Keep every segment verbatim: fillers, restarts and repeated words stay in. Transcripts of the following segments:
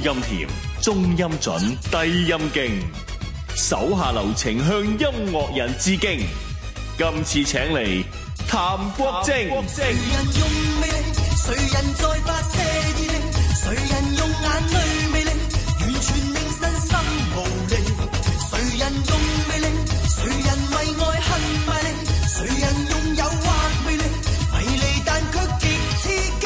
音甜，中音準，低音勁，手下留情向音樂人致敬。今次請嚟譚國正。 誰人用魅力，誰人在發射熱力，誰人用眼淚魅力，完全令身心無力。誰人用魅力，誰人為愛恨賣力，誰人用誘惑魅力，迷離但卻極刺激。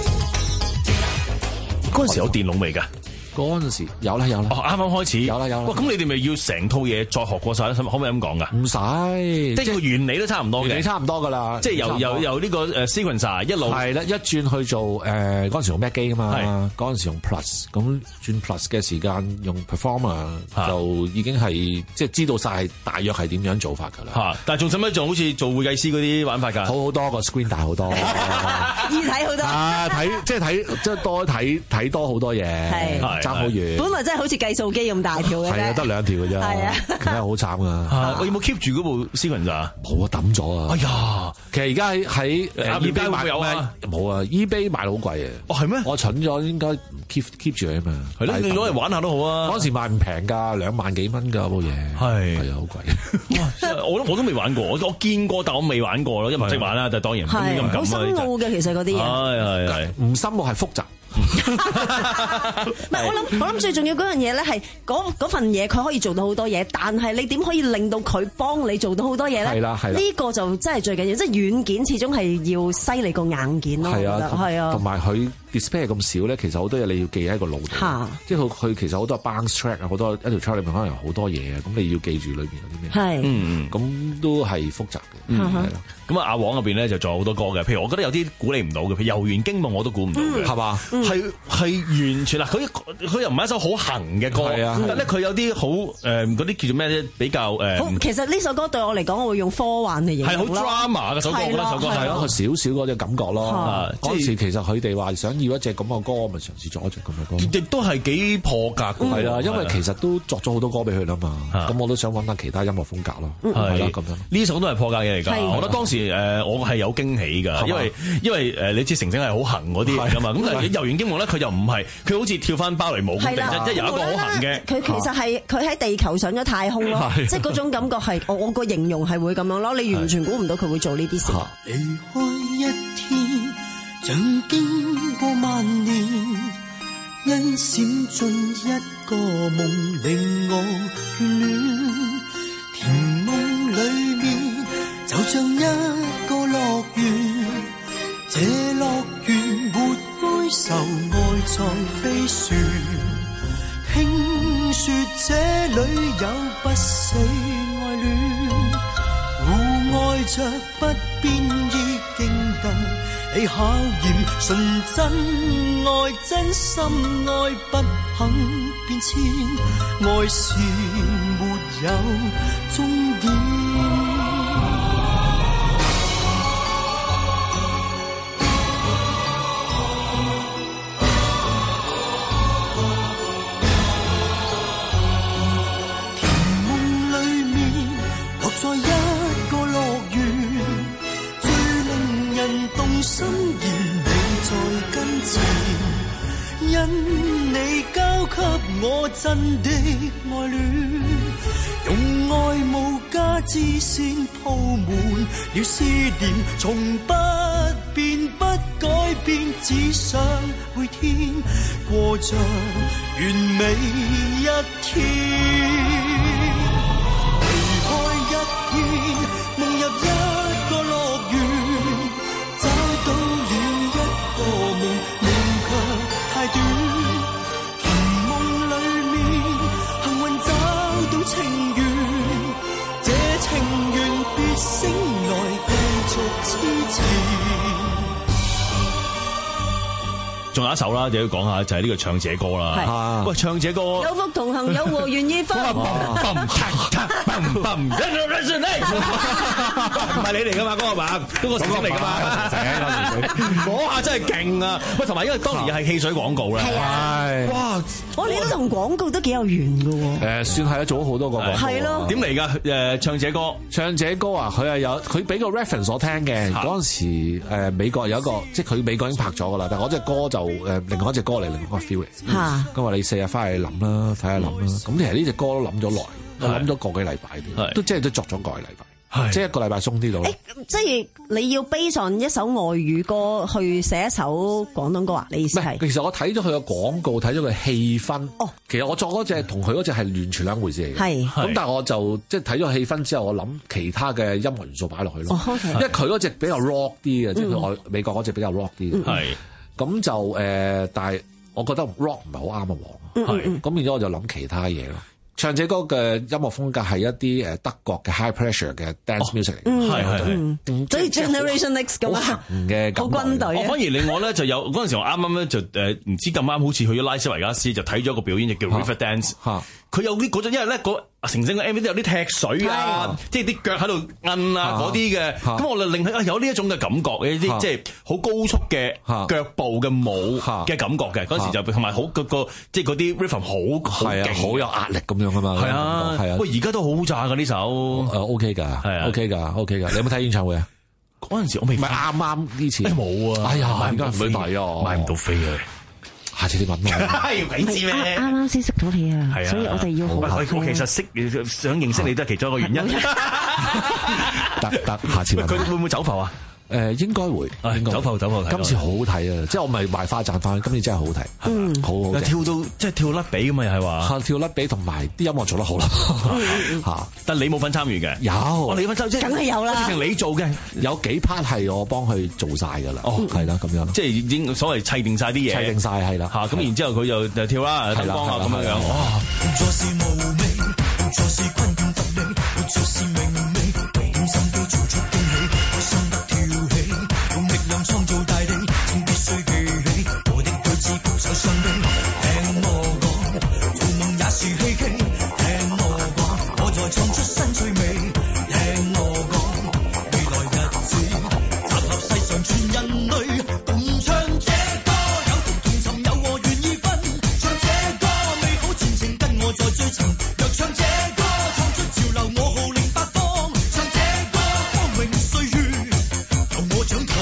嗰陣時有電腦未㗎？ 嗰陣時有啦有啦， 哦啱啱開始有啦有啦。 哇！咁你哋咪要成套嘢再學過晒咧？可唔可以咁講㗎？ 唔使， 即係個原理都差唔多嘅， 原理差唔多㗎啦。 即係由由由呢個誒 sequencer 一路係啦，一轉去做誒嗰陣時用 Mac 機啊嘛，嗰陣時用 Plus，咁轉 Plus 嘅時間用 Performer 就已經係即係知道晒係大約係點樣做法㗎啦。 嚇！但係仲使唔使仲好似做會計師嗰啲玩法㗎？ 好好多個 screen 大好多， 易睇好多。 啊睇即係睇即係多睇睇多好多嘢， 係爭好遠。 本來真係好似計數機咁大條嘅啫， 係啊，得兩條嘅啫， 係啊， 其實好慘噶。 我有冇 keep 住嗰部 sequencer 啊？ 冇啊，抌咗啊！ 哎呀， 其實而家喺喺誒 eBay 會唔會有啊？ 冇啊 ，eBay 賣到好貴啊！ 哦，係咩？ 我蠢咗，應該 keep keep 住佢啊嘛。 係咯，你攞嚟玩下都好啊。 嗰時賣唔平㗎，兩萬幾蚊㗎部嘢。係係啊，好貴。我我都未玩過，我我見過，但我未玩過咯，因為唔識玩啦。但係當然係好深奧嘅，其實嗰啲嘢係係係唔深奧係複雜。 唔係我諗，我諗最重要嗰樣嘢咧係嗰嗰份嘢，佢可以做到好多嘢，但係你點可以令到佢幫你做到好多嘢咧？ 係啦係啦， 呢個就真係最緊要，即係軟件始終係要犀利過硬件咯。 係啊， 係啊， 同埋佢 display 咁少咧，其實好多嘢你要記喺個腦度。即係佢佢其實好多 bounce track 啊，好多一條 track 裏面可能有好多嘢啊，咁你要記住裏邊有啲咩。 係， 嗯咁都係複雜嘅。係啦。 咁啊，阿黃嗰邊咧就仲有好多歌嘅，譬如我覺得有啲估你唔到嘅，譬如《遊園驚夢》我都估唔到嘅，係嘛？係係完全啦，佢佢又唔係一首好行嘅歌，但係咧佢有啲好誒嗰啲叫做咩咧，比較誒。 其實呢首歌對我嚟講，我會用科幻嚟形容。 係好 drama 嘅首歌，我覺得首歌係咯， 少少嗰隻感覺咯。嗰陣時其實佢哋話想要一隻咁嘅歌，咪嘗試作一隻咁嘅歌。 亦都係幾破格嘅， 係啊，因為其實都作咗好多歌俾佢啦嘛。咁我都想揾下其他音樂風格咯。係啦，咁樣呢首都係破格嘢嚟㗎。我覺得當時誒我係有驚喜㗎，因為因為誒你知成成係好行嗰啲㗎嘛。咁但係遊園驚夢咧，佢又唔係，佢好似跳翻芭蕾舞咁，即係有一個好行嘅。 佢其實係佢喺地球上咗太空咯，即係嗰種感覺係我我個形容係會咁樣咯。你完全估唔到佢會做呢啲事。 離開一天，像經過萬年，因閃進一個夢令我眷戀。甜夢裡面就像一個樂園，這樂園沒哀愁，愛在飛旋。聽說這裡有不死愛戀，互愛着不變意境特你考驗純真愛，真心愛不肯變遷，愛是沒有終點。在一個樂園，最令人動心弦，你在跟前，因你交給我真的愛戀，用愛無價之線鋪滿了思念，從不變不改變，只想每天過着完美一天。夢入一個樂園，找到了一個夢，夢卻太短。甜夢裡面，幸運找到情緣，這情緣別醒來繼續痴纏。 仲有一首啦，就要講下就係呢個唱者歌啦。喂，唱者歌有福同行，有禍願意分。 唔係你嚟噶嘛？嗰個嘛，嗰個成嚟噶嘛？嗰下真係勁啊！喂，同埋因為當年又係汽水廣告啦，係哇！ 哦，你都同廣告都幾有緣㗎喎。 誒，算係啦，做咗好多個廣告。 係咯。 點嚟㗎？誒，唱這歌， 唱這歌啊！佢係有佢俾個 reference 我聽嘅。嗰陣時誒美國有一個，即係佢美國已經拍咗㗎啦。但係我隻歌就誒另外一隻歌嚟，另外一個 feel 嚟。嚇！咁話你四日翻去諗啦，睇下諗啦。咁其實呢隻歌都諗咗耐，我諗咗個幾禮拜，都即係都作咗個幾禮拜。即係一個禮拜鬆啲到。誒， 即係你要 base on一首外語歌去寫一首廣東歌啊？你意思係？ 其實我睇咗佢嘅廣告，睇咗佢氣氛。哦，其實我作嗰隻同佢嗰隻係完全兩回事嚟嘅。係。咁但係我就即係睇咗氣氛之後，我諗其他嘅音樂元素擺落去咯。因為佢嗰隻比較 rock 啲嘅，即係佢外美國嗰隻比較 rock 啲嘅。係。咁就誒，但係我覺得 rock 唔係好啱阿黃。係。咁變咗我就諗其他嘢咯。唱這歌嘅音樂風格係一啲誒德國嘅 high pressure 嘅 dance music 嚟嘅，係係， 所以 Generation X 咁啊， 嘅好軍隊。 我反而另外咧就有嗰陣時我啱啱咧就誒唔知咁啱好似去咗拉斯維加斯就睇咗個表演就叫 River Dance。佢有啲嗰種，因為咧嗰成整個 M V 都有啲踢水啊，即係啲腳喺度摁啊嗰啲嘅，咁我就令佢啊有呢一種嘅感覺嘅，啲即係好高速嘅腳步嘅舞嘅感覺嘅，嗰時就同埋好個個即係嗰啲 rhythm 好好勁，好有壓力咁樣啊嘛，係啊係啊，喂而家都好炸㗎呢首，誒 OK 㗎，係啊 OK 㗎 OK 㗎，你有冇睇演唱會啊？嗰陣時我未，唔係啱啱呢次冇啊，哎呀買唔到飛啊，買唔到飛啊！下次你問我，要鬼知咩？ 啱啱先識到你啊，所以我哋要好。 我其實識想認識你都係其中一個原因。 得得，下次問佢會唔會走浮啊？ 誒應該會， 走浮走浮。 今次好好睇啊！即係我咪賣花讚翻，今次真係好好睇，嗯，好好。 跳到即係跳甩比咁嘛，又係話。 跳甩比同埋啲音樂做得好啦，嚇！ 但你冇份參與嘅？ 有， 你份參即梗係有啦。 直情你做嘅， 有幾 part 係我幫佢做晒㗎啦。哦，係啦，咁樣， 即係已經所謂砌定晒啲嘢， 砌定晒係啦。嚇，咁然之後佢就就跳啦，燈光啊咁樣樣。哇！ 創造大地，請必須記起我的句子撲手相逼。聽我講，做夢也是希冀。聽我講，我在創出新趣味。聽我講，未來日子集合世上全人類，共唱這歌，有同同尋有我願意分。唱這歌，美好前程跟我在追尋。若唱這歌，創出潮流，我號令八方。唱這歌，光榮歲月由我掌舵。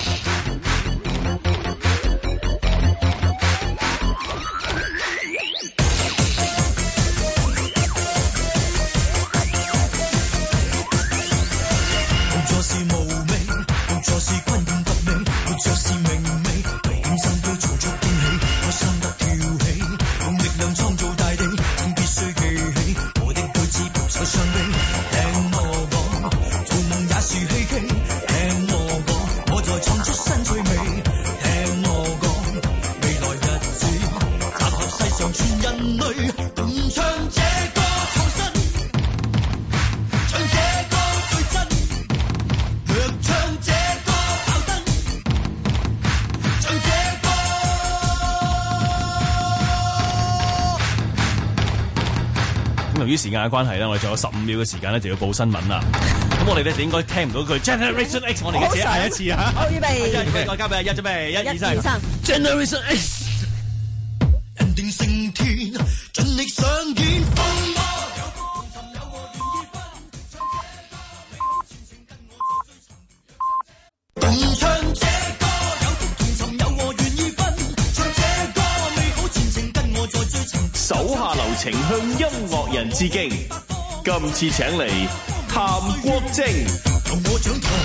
由於時間嘅關係咧，我哋仲有十五秒嘅時間咧，就要報新聞啦。咁我哋咧就應該聽唔到句 Generation X， 我哋嘅自己嗌一次啊！ 好預備， 一個交俾阿一準備，一二三， 三 Generation X。 人定勝天，盡力上演風波。共唱這歌，有同同尋有我願意分。唱這歌，美好前程跟我在追尋。 手下留情向音樂人致敬，今次請嚟譚國正。 由我掌舵。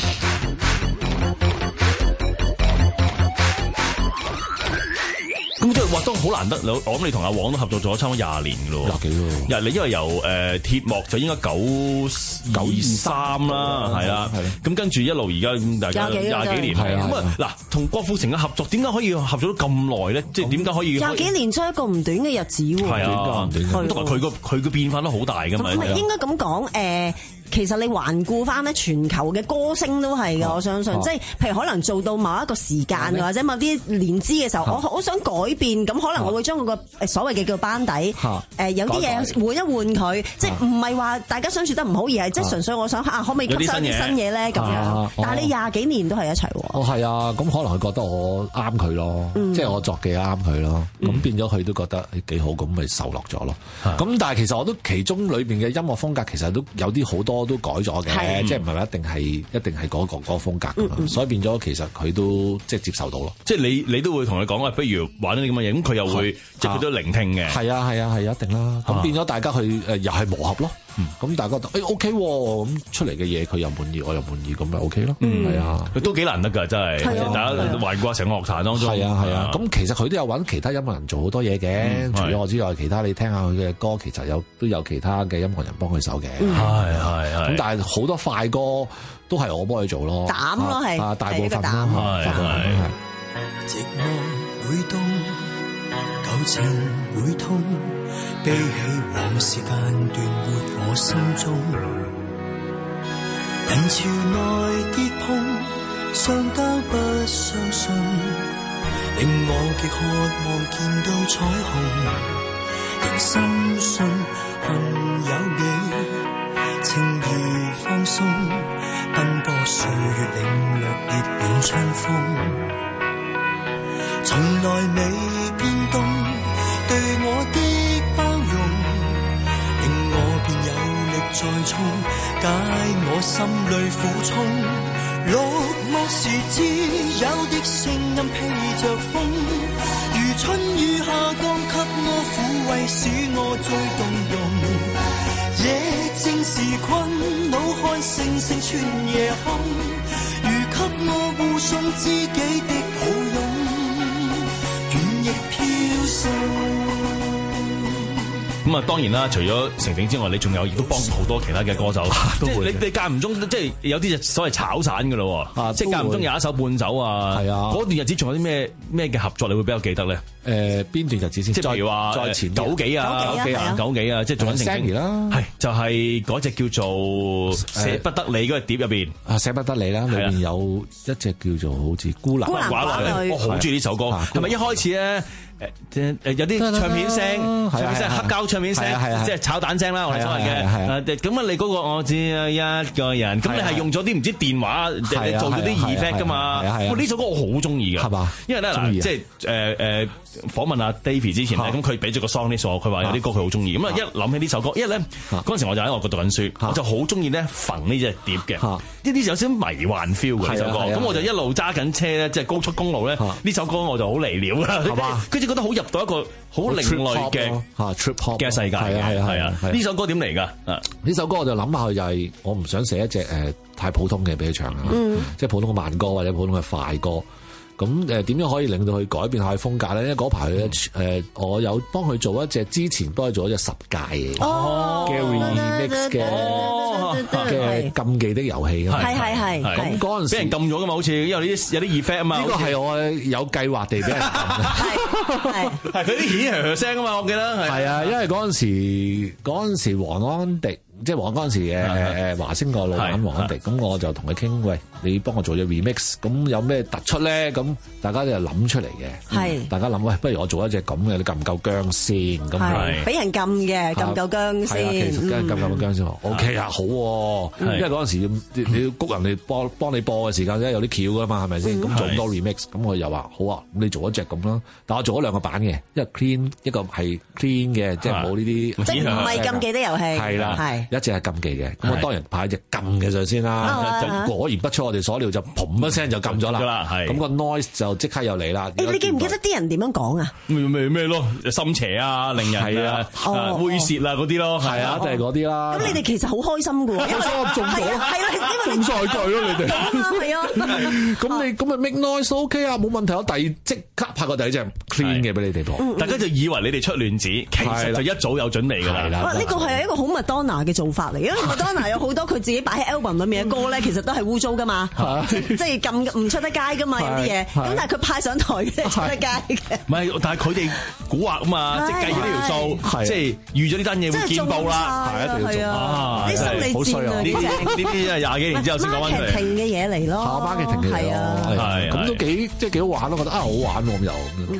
咁即係話都好難得，我諗你同阿黃都合作咗差唔多廿年嘅咯， 廿幾咯。 廿你因為由誒鐵幕就應該九九二三啦，係啦，咁跟住一路而家大家廿幾年，係啊。咁啊嗱，同郭富城嘅合作點解可以合作到咁耐咧？即係點解可以廿幾年真係一個唔短嘅日子喎。 係啊，同埋佢個佢個變化都好大㗎嘛。 唔係應該咁講誒。 其實你環顧翻咧，全球嘅歌星都係嘅，我相信，即係譬如可能做到某一個時間或者某啲年資嘅時候，我好想改變，咁可能我會將個所謂嘅叫班底，誒有啲嘢換一換佢，即係唔係話大家相處得唔好，而係即係純粹我想啊，可唔可以吸收啲新嘢咧咁樣？但係你廿幾年都係一齊喎。 哦，係啊，咁可能佢覺得我啱佢咯，即係我作嘅啱佢咯，咁變咗佢都覺得幾好，咁咪受落咗咯。咁但係其實我都其中裏邊嘅音樂風格其實都有啲好多都改咗嘅，即係唔係話一定係一定係嗰個嗰個風格㗎嘛，所以變咗其實佢都即係接受到咯。 即係你你都會同佢講話，不如玩啲咁嘅嘢，咁佢又會即係佢都聆聽嘅。 係啊係啊係一定啦。咁變咗大家去誒又係磨合咯。咁大家覺得誒 OK 喎，咁出嚟嘅嘢佢又滿意，我又滿意，咁咪 OK 咯。係啊， 都幾難得㗎，真係。大家環顧成個樂壇當中。 係啊係啊。咁其實佢都有揾其他音樂人做好多嘢嘅，除咗我之外，其他你聽下佢嘅歌，其實有都有其他嘅音樂人幫佢手嘅。係係係。咁但係好多快歌都係我幫佢做咯。 膽咯係。 啊，大部分啦，大部分係。 寂寞會凍，舊情會痛，悲喜往事間斷活我心中。人潮內跌碰，相交不相信，令我極渴望見到彩虹。仍深信幸有你，情義放鬆，奔波歲月領略熱暖春風。從來未變動，對我的包容，令我便有力再衝，解我心裏苦衷。落寞時只有的聲音披着風，如春雨下降給我撫慰，使我最動容。夜靜時困惱看星星穿夜空，如給我護送知己的抱擁。 咁啊，當然啦，除咗成成之外，你仲有亦都幫好多其他嘅歌手，即係你你間唔中，即係有啲就所謂炒散噶咯，即係間唔中有一首半首啊。係啊，嗰段日子仲有啲咩咩嘅合作，你會比較記得咧？誒，邊段日子先？即係譬如話再前九幾啊，九幾啊，九幾啊，即係做緊成成啦。係就係嗰隻叫做捨不得你嗰個碟入邊啊，捨不得你啦，裏邊有一隻叫做好似孤男寡女，我好中意呢首歌。係咪一開始咧？誒誒有啲唱片聲，唱片聲黑膠唱片聲，即係炒蛋聲啦，我哋所謂嘅。咁啊，你嗰個我只有一個人，咁你係用咗啲唔知電話，你做咗啲 effect 噶嘛？呢首歌我好中意嘅，係嘛？因為咧嗱，即係誒誒訪問阿 Davy 之前咧，咁佢俾咗個 song list 我，佢話有啲歌佢好中意。咁啊一諗起呢首歌，因為咧嗰陣時我就喺外國讀緊書，我就好中意咧馮呢隻碟嘅，呢啲有少少迷幻 feel 嘅呢首歌。咁我就一路揸緊車咧，即係高速公路咧，呢首歌我就好離了啦，係嘛？覺得好入到一個好另類嘅嚇 trip hop 嘅世界嘅，係啊係啊！呢首歌點嚟㗎？啊，呢首歌我就諗下，就係我唔想寫一隻誒太普通嘅俾佢唱啊，即係普通嘅慢歌或者普通嘅快歌。咁誒點樣可以令到佢改變下佢風格咧？因為嗰排咧誒，我有幫佢做一隻之前幫佢做一隻十戒嘅嘅 remix 嘅嘅禁忌的遊戲啊！係係係。咁嗰陣時俾人禁咗㗎嘛？好似因為呢啲有啲 effect 啊嘛。呢個係我有計劃地俾人禁嘅。係係佢啲顯響聲啊嘛！我記得係。係啊，因為嗰陣時嗰陣時黃安迪。即係黃嗰陣時嘅誒誒華星個老闆黃安迪，咁我就同佢傾，喂，你幫我做咗 remix，咁有咩突出咧？咁大家就諗出嚟嘅，係大家諗，喂，不如我做一隻咁嘅，你夠唔夠薑先？咁係俾人禁嘅，夠唔夠薑先？其實梗係夠唔夠薑先？O K 啊，好，因為嗰陣時你要谷人哋幫幫你播嘅時間咧，有啲橋噶嘛，係咪先？咁做咁多 remix，咁我又話好啊，咁你做一隻咁啦。但我做咗兩個版嘅，一個 clean，一個係 clean 嘅，即係冇呢啲，即係唔係禁忌的遊戲，係啦，係。一隻係禁忌嘅，咁我當然派一隻禁嘅上先啦。就果然不出我哋所料，就嘭一聲就禁咗啦。咁個 noise 就即刻又嚟啦。誒，你記唔記得啲人點樣講啊？咩咩咩咯，心邪啊，令人啊，猥褻啊嗰啲咯，係啊，就係嗰啲啦。咁你哋其實好開心㗎喎，因為我中咗，係啦，因為中晒句咯，你哋係啊， 咁你咁咪 make noise OK 啊，冇問題，我第二即刻拍個第一隻 clean 嘅俾你哋播。 大家就以為你哋出亂子，其實就一早有準備㗎啦。 哇！呢個係一個好麥當娜嘅做法嚟，因為麥當娜有好多佢自己擺喺 album 裏面嘅歌咧，其實都係污糟㗎嘛，即係咁唔出得街㗎嘛，有啲嘢。咁但係佢派上台嘅出得街嘅。 唔係，但係佢哋蠱惑啊嘛，即係計咗呢條數，即係預咗呢單嘢會見報啦，係一定要做。啊， 啲心理戰啊，呢啲呢啲係廿幾年之後先講翻出嚟。 marketing嘅嘢嚟咯， 下 marketing 嘅嘢咯，係咁都幾即係幾好玩咯，覺得啊好玩喎咁又。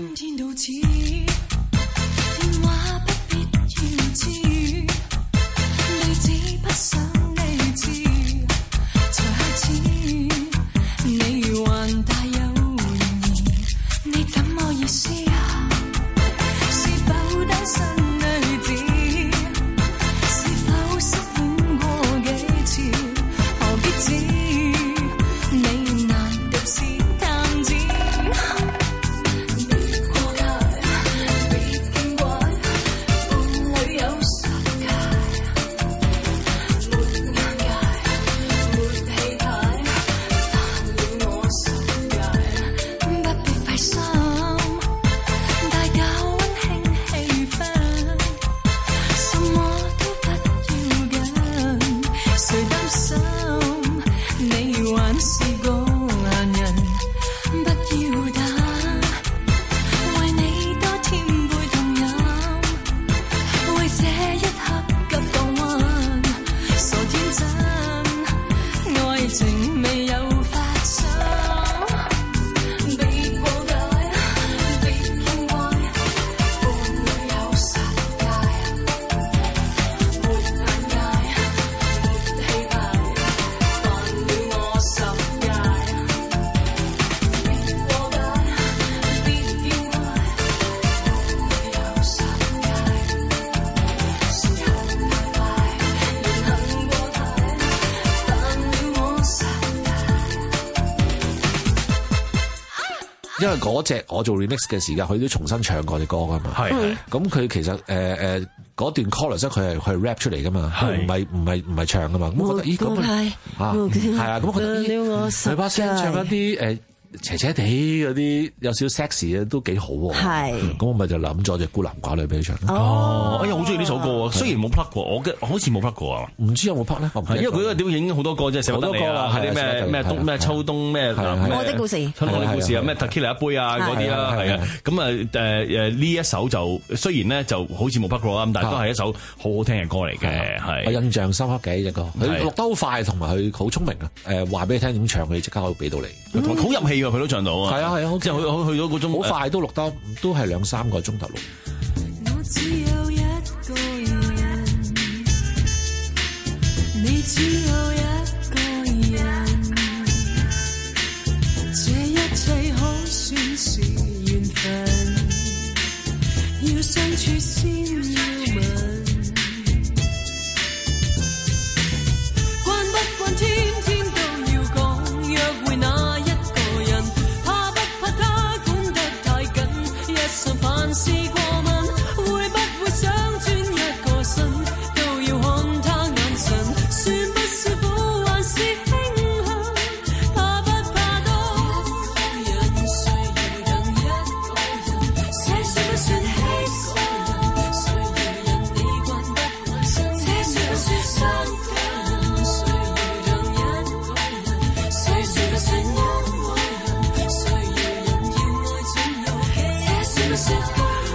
因為嗰隻我做 remix 嘅時間，佢都重新唱過啲歌噶嘛。係係。咁佢其實誒誒嗰段 chorus 佢係佢係 rap 出嚟噶嘛，唔係唔係唔係唱噶嘛。咁我覺得咦咁啊係啊，咁我覺得咦佢把聲唱一啲誒斜斜地嗰啲有少少 sexy 嘅都幾好喎。係。咁我咪就諗咗隻孤男寡女俾佢唱。 哦，我又好中意呢首歌啊！雖然冇 plug 過，我嘅好似冇 plug 過啊。 唔知有冇 plug 咧？因為佢嗰個碟影好多歌，即係寫好多歌啦，係啲咩咩冬咩秋冬咩我的故事， 春天的故事啊，咩 Tequila 一杯啊嗰啲啦，係啊。咁啊誒誒呢一首就雖然咧就好似冇 plug 過啦，但係都係一首好好聽嘅歌嚟嘅，係。 我印象深刻嘅呢隻歌，佢錄得好快，同埋佢好聰明啊！誒話俾你聽點唱，佢即刻可以俾到你， 好入戲㗎，佢都唱到啊！ 係啊係啊， 即係去去到嗰種好快都錄得，都係兩三個鐘頭錄。 我只有一個人，你只有一個人，這一切可算是緣分，要相處先要問，慣不慣天天都要講約會那一個人，怕不怕他管得太緊，日常凡事過問，會不會想轉一個身，都要看他眼神，算不算苦還是慶幸，怕不怕多一個人，需要等一個人，這算不算犧牲，需要人你慣不慣心，這算不算傷感，需要等一個人，這算不算因愛，需要人要愛轉有氣，這算不算歡欣。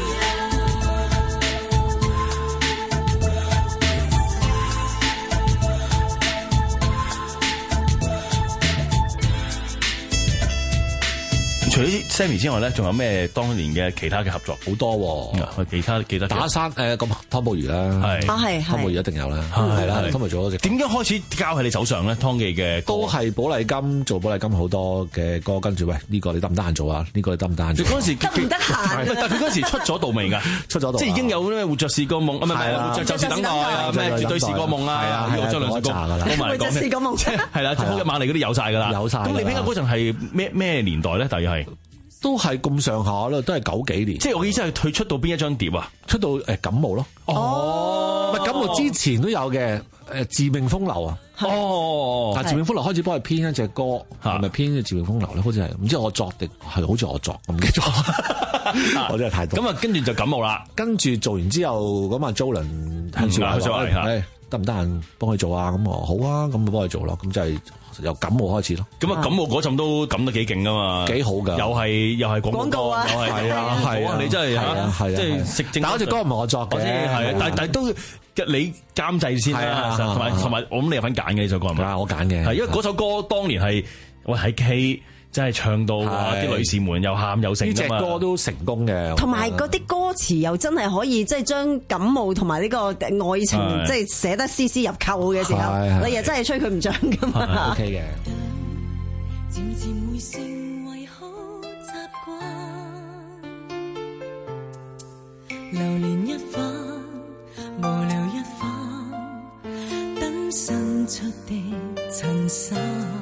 除咗 Sammy 之外咧，仲有咩當年嘅其他嘅合作？ 好多喎， 其他記得打山誒咁湯寶如啦， 係啊係湯寶如一定有啦，係啦，湯寶如做嗰隻。點樣開始交喺你手上咧？湯記嘅都係寶麗金做寶麗金好多嘅歌，跟住喂呢個你得唔得閒做啊？呢個你得唔得閒做？ 嗰陣時得唔得閒？ 但係佢嗰陣時出咗道未㗎？ 出咗道， 即係已經有咩活着是個夢啊？唔係唔係，活着就是等待啊！咩絕對是個夢啊！呢個張良歌， 活着是個夢， 係啦，好一晚嚟嗰啲有晒㗎啦， 有晒。 咁你邊個嗰陣係咩咩年代咧？大約係？ 都係咁上下啦，都係九幾年。 即係我意思係佢出到邊一張碟啊？ 出到誒感冒咯。哦，唔係感冒之前都有嘅。 誒致命風流啊！ 哦， 但係致命風流開始幫佢編一隻歌，係咪編嘅致命風流咧？好似係唔知我作定係好似我作，我唔記得咗。我真係太多。 咁啊，跟住就感冒啦。 跟住做完之後，咁啊 Jolin 向少華話：誒得唔得閒幫佢做啊？咁我好啊，咁我幫佢做咯。咁就係由感冒開始咯。咁啊，感冒嗰陣都感得幾勁噶嘛， 幾好㗎。 又係又係廣告啊， 係啊係啊， 你真係嚇，即係食正。 但嗰隻歌唔係我作嘅， 係啊，但但都你監製先啦，同埋同埋我諗你有份揀嘅呢首歌係咪？ 我揀嘅， 係因為嗰首歌當年係喂喺 K。真係唱到啲女士們又喊又成㗎嘛！ 呢隻歌都成功嘅， 同埋嗰啲歌詞又真係可以即係將感冒同埋呢個愛情即係寫得絲絲入扣嘅時候，你又真係吹佢唔漲㗎嘛 ？OK 嘅。 漸漸會成為好習慣，流連一番，無聊一番，等伸出的襯衫。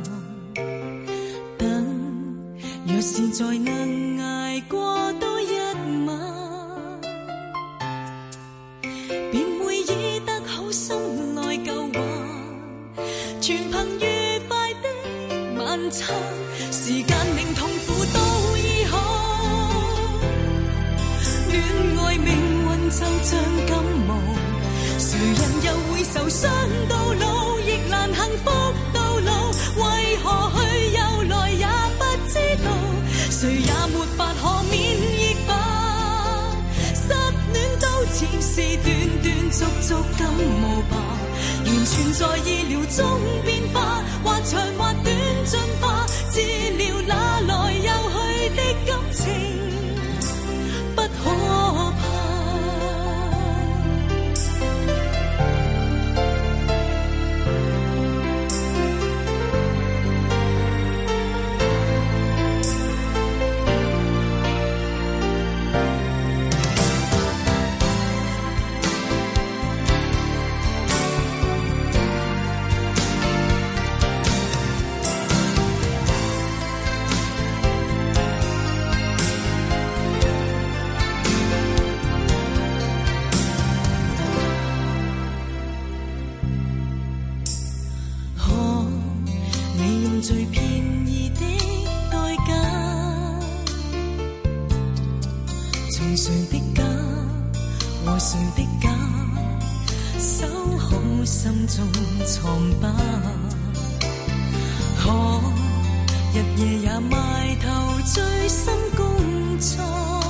若是再能捱過多一晚，便會醫得好心內舊患，全憑愉快的晚餐，時間令痛苦都醫好。戀愛命運就像感冒，誰人又會受傷到老，亦難幸福到老，為何去又來也不知道，誰也沒法可免疫吧，失戀都似是斷斷續續感冒吧，完全在意料中變化，或長或短進化，治療那來又去的感情不可怕。最便宜的代價，從誰的家和誰的家，守好心中瘡疤，可日夜也埋頭醉心工作，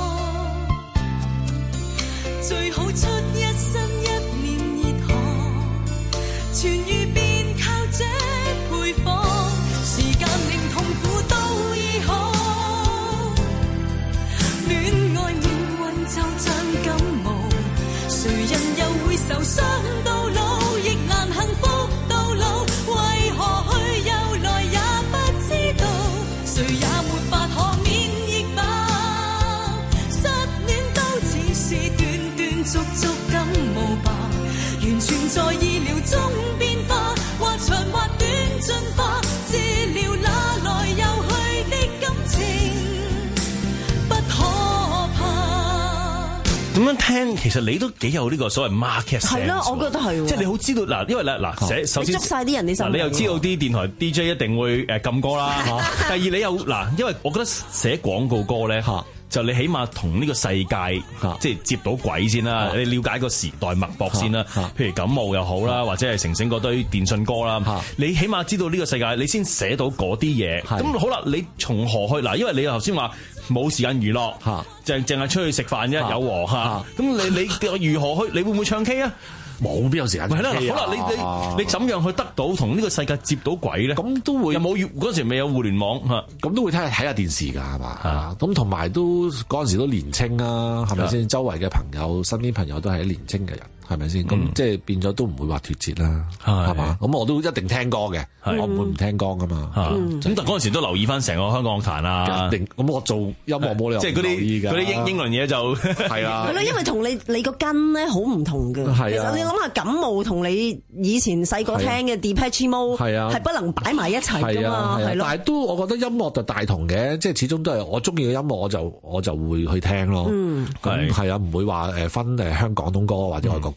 最好出一身一面熱汗，痊癒便靠這配方，時間令痛苦都醫好，戀愛命運就像感冒，誰人又會受傷到老，亦難幸福到老，為何去又來也不知道，誰也沒法可免疫吧，失戀都似是斷斷續續感冒吧，完全在意料中變化，或長或短進化，治療那來又去的感情不可怕。 咁樣聽，其實你都幾有呢個所謂 market sense。係啦，我覺得係。 即係你好知道嗱，因為咧嗱，寫首先捉晒啲人啲心。 嗱，你又知道啲電台 D J 一定會誒禁歌啦。第二你又嗱，因為我覺得寫廣告歌咧。就你起碼同呢個世界、啊、即係接到軌先啦，啊、你了解個時代脈搏先啦。啊、譬如感冒又好啦，啊、或者係成成嗰堆電信歌啦，啊、你起碼知道呢個世界，你先寫到嗰啲嘢。咁是好啦，你從何去嗱？因為你頭先話冇時間娛樂，淨淨係出去食飯啫，啊、有和嚇。咁、啊、你你如何去？你會唔會唱 K 啊？ 冇邊有時間？ 係啦，好啦，你你你怎樣去得到同呢個世界接到軌咧？咁都會有冇嗰時未有互聯網嚇？咁都會睇下睇下電視㗎係嘛？咁同埋都嗰陣時都年青啊，係咪先？周圍嘅朋友、身邊朋友都係啲年青嘅人。係咪先？咁、嗯、即係變咗都唔會話脫節啦，係嘛？咁我都一定聽歌嘅，我唔會唔聽歌噶嘛。 咁但嗰陣時都留意翻成個香港樂壇啦。咁我做音樂冇理由即係嗰啲嗰啲英英倫嘢就係啊。係咯， 因為同你你個根咧好唔同嘅。其實你諗下感冒同你以前細個聽嘅 Depeche Mode 係啊，係不能擺埋一齊噶嘛。係咯。 但係都我覺得音樂就大同嘅，即係始終都係我中意嘅音樂，我就我就會去聽咯。嗯，咁係啊，唔會話誒分誒香港廣東歌或者外國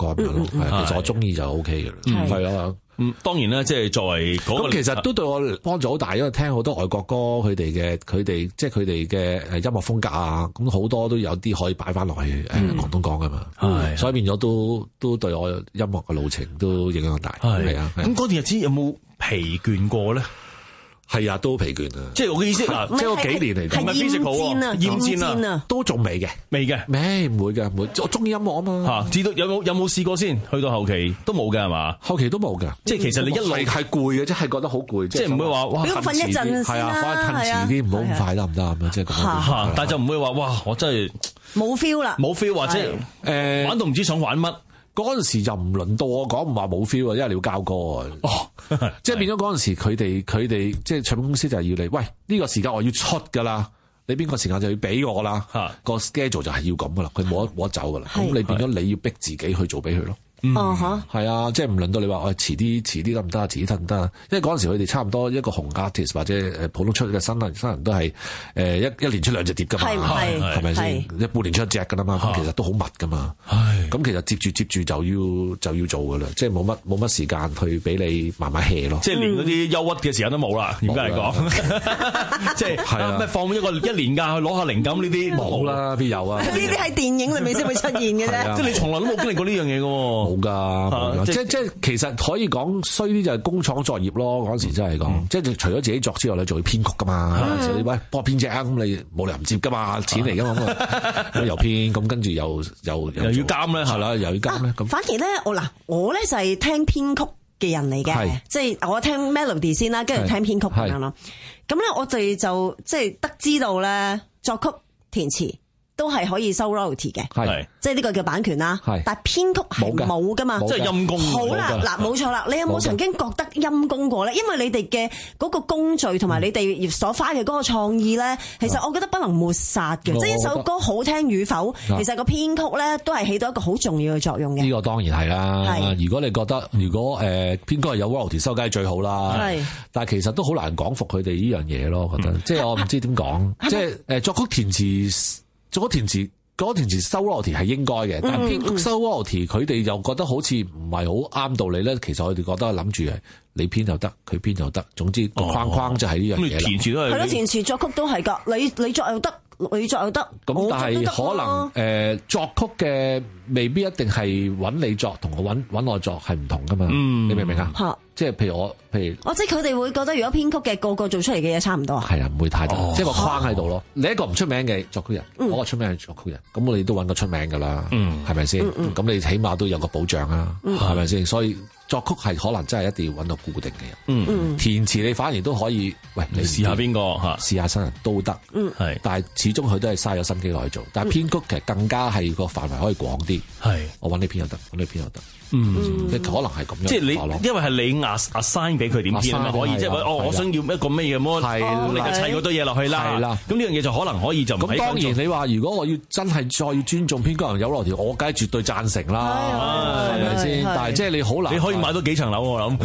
歌咁樣咯。其實我中意就 O K 嘅啦，係咯。 嗯，當然啦，即係作為嗰個， 咁其實都對我幫助好大，因為聽好多外國歌，佢哋嘅佢哋即係佢哋嘅誒音樂風格啊，咁好多都有啲可以擺翻落去誒廣東歌噶嘛，係，所以變咗都都對我音樂嘅路程都影響大，係啊。咁嗰段日子有冇疲倦過咧？ 係啊，都疲倦啊！ 即係我嘅意思嗱，即係嗰幾年嚟講，唔係 physical 啊，厭戰啊， 都仲未嘅，未嘅，未唔會嘅，唔會。我中意音樂啊嘛嚇，知道有冇有冇試過先？去到後期都冇嘅係嘛？後期都冇嘅，即係其實你一路係攰嘅，即係覺得好攰，即係唔會話哇， 瞓一陣係啊，瞓遲啲，唔好咁快得唔得咁樣？即係咁樣。 但係就唔會話哇，我真係冇 feel 啦， 冇 feel 或者誒玩到唔知想玩乜。 嗰陣時就唔輪到我講，唔話冇 feel 啊，因為你要交歌啊。哦，即係變咗嗰陣時，佢哋佢哋即係唱片公司就係要你，喂呢個時間我要出㗎啦，你邊個時間就要俾我啦。個 schedule 就係要咁㗎啦，佢冇得冇得走㗎啦。咁你變咗你要逼自己去做俾佢咯。 哦嚇， 係啊，即係唔輪到你話我遲啲遲啲得唔得啊？遲啲得唔得啊？因為嗰陣時佢哋差唔多一個紅 artist 或者誒普通出嘅新人新人都係誒一一年出兩隻碟㗎嘛，係咪先？一半年出一隻㗎啦嘛，咁其實都好密㗎嘛。咁其實接住接住就要就要做㗎啦，即係冇乜冇乜時間去俾你慢慢 hea 咯。即係連嗰啲憂鬱嘅時間都冇啦，點解嚟講？即係咩放一個一年假去攞下靈感呢啲冇啦，邊有啊？呢啲喺電影裏面先會出現嘅啫，即係你從來都冇經歷過呢樣嘢㗎喎。冇噶，即係即係其實可以講衰啲就係工廠作業咯。嗰陣時真係講，即係除咗自己作之外，你仲要編曲噶嘛？喂，幫我編隻啊，咁你冇理由唔接噶嘛？錢嚟噶嘛？咁又編，咁跟住又又又要監咧，係啦，又要監咧。咁反而咧，我嗱我咧就係聽編曲嘅人嚟嘅，即係我聽 melody 先啦，跟住聽編曲咁樣咯。咁咧我哋就即係得知道咧，作曲填詞都係可以收 royalty 嘅，係即係呢個叫版權啦。係，但係編曲係冇噶嘛，即係陰公。好啦，嗱冇錯啦，你有冇曾經覺得陰公過咧？因為你哋嘅嗰個工序同埋你哋所花嘅嗰個創意咧，其實我覺得不能抹殺嘅。即係一首歌好聽與否，其實個編曲咧都係起到一個好重要嘅作用嘅。呢個當然係啦。如果你覺得如果誒編曲係有 royalty 收，梗係最好啦。係，但係其實都好難講服佢哋呢樣嘢咯。我覺得即係我唔知點講，即係誒作曲填詞。做咗填詞，嗰填詞收 royalty 係應該嘅，但係編曲收 royalty，佢哋又覺得好似唔係好啱道理咧。其實我哋覺得諗住係你編就得，佢編就得，總之個框框就係呢樣嘢啦。填詞都係係咯， 填詞作曲都係㗎，你你作又得，你作又得。咁但係可能誒、呃、作曲嘅未必一定係揾你作，同我揾揾我作係唔同㗎嘛。嗯、你明唔明啊？嚇！即係譬如我，譬如我即係佢哋會覺得，如果編曲嘅個個做出嚟嘅嘢差唔多啊， 係啊，唔會太大，哦、即係個框喺度咯。你一個唔出名嘅作曲人，嗯、我個出名嘅作曲人，咁我哋都揾個出名㗎啦，係咪先？咁、嗯嗯、你起碼都有個保障啊，係咪先？所以作曲係可能真係一定要揾到固定嘅人。嗯嗯，填詞你反而都可以，喂，你試下邊個嚇？試下新人都得。嗯，係，但係始終佢都係嘥咗心機落去做。但係編曲其實更加係個範圍可以廣啲。係，我揾你編又得，揾你編又得。嗯，即可能係咁樣，即係你，因為係你 assign 俾佢點編啊嘛，可以即係我我想要一個咩嘅模，你就砌嗰堆嘢落去啦。係啦，咁呢樣嘢就可能可以就唔係咁。當然你話如果我要真係再要尊重編曲人有落條，我梗係絕對贊成啦，係咪先？但係即係你好難，你可以買多幾層樓我諗，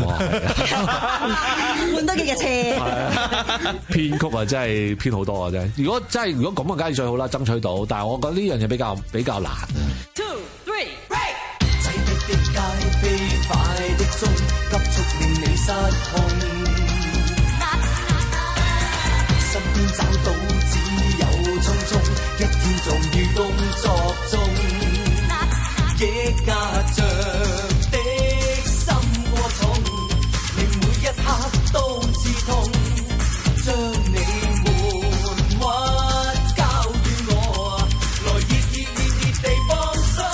換多幾架車。 編曲啊真係編好多啊真係。如果真係如果咁啊，梗係最好啦，爭取到。但係我覺得呢樣嘢比較比較難。Two, three, break。 的街飛快的鐘，急速令你失控。身邊找到只有匆匆，一天總於工作中，抑壓着的心過重，令每一刻都刺痛，將你悶屈交予我，來熱熱熱熱地放鬆。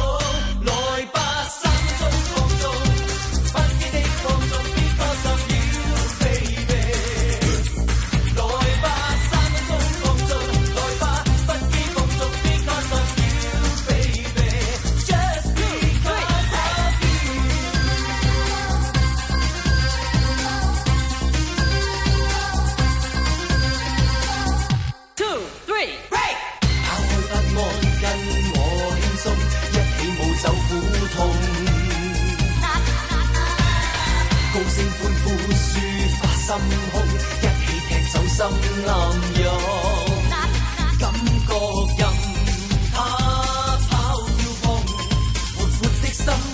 心胸一起踢走心暗湧，感覺任它跑跳碰，活潑的心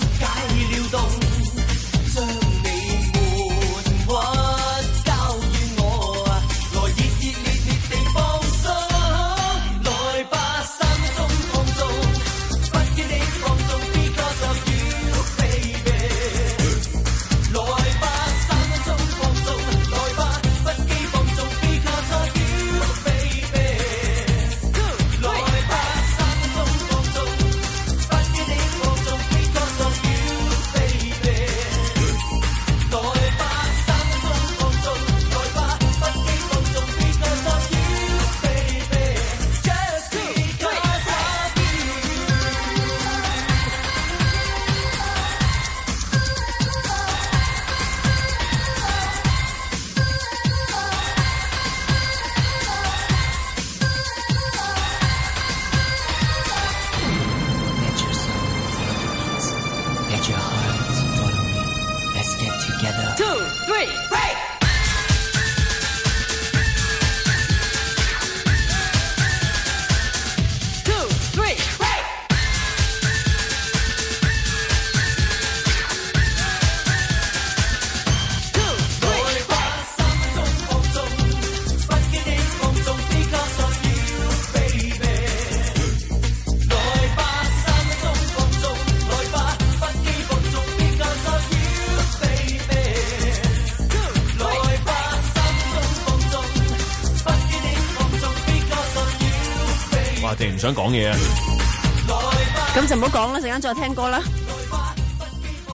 哇，定唔想講嘢啊！ 咁就唔好講啦，陣間再聽歌啦。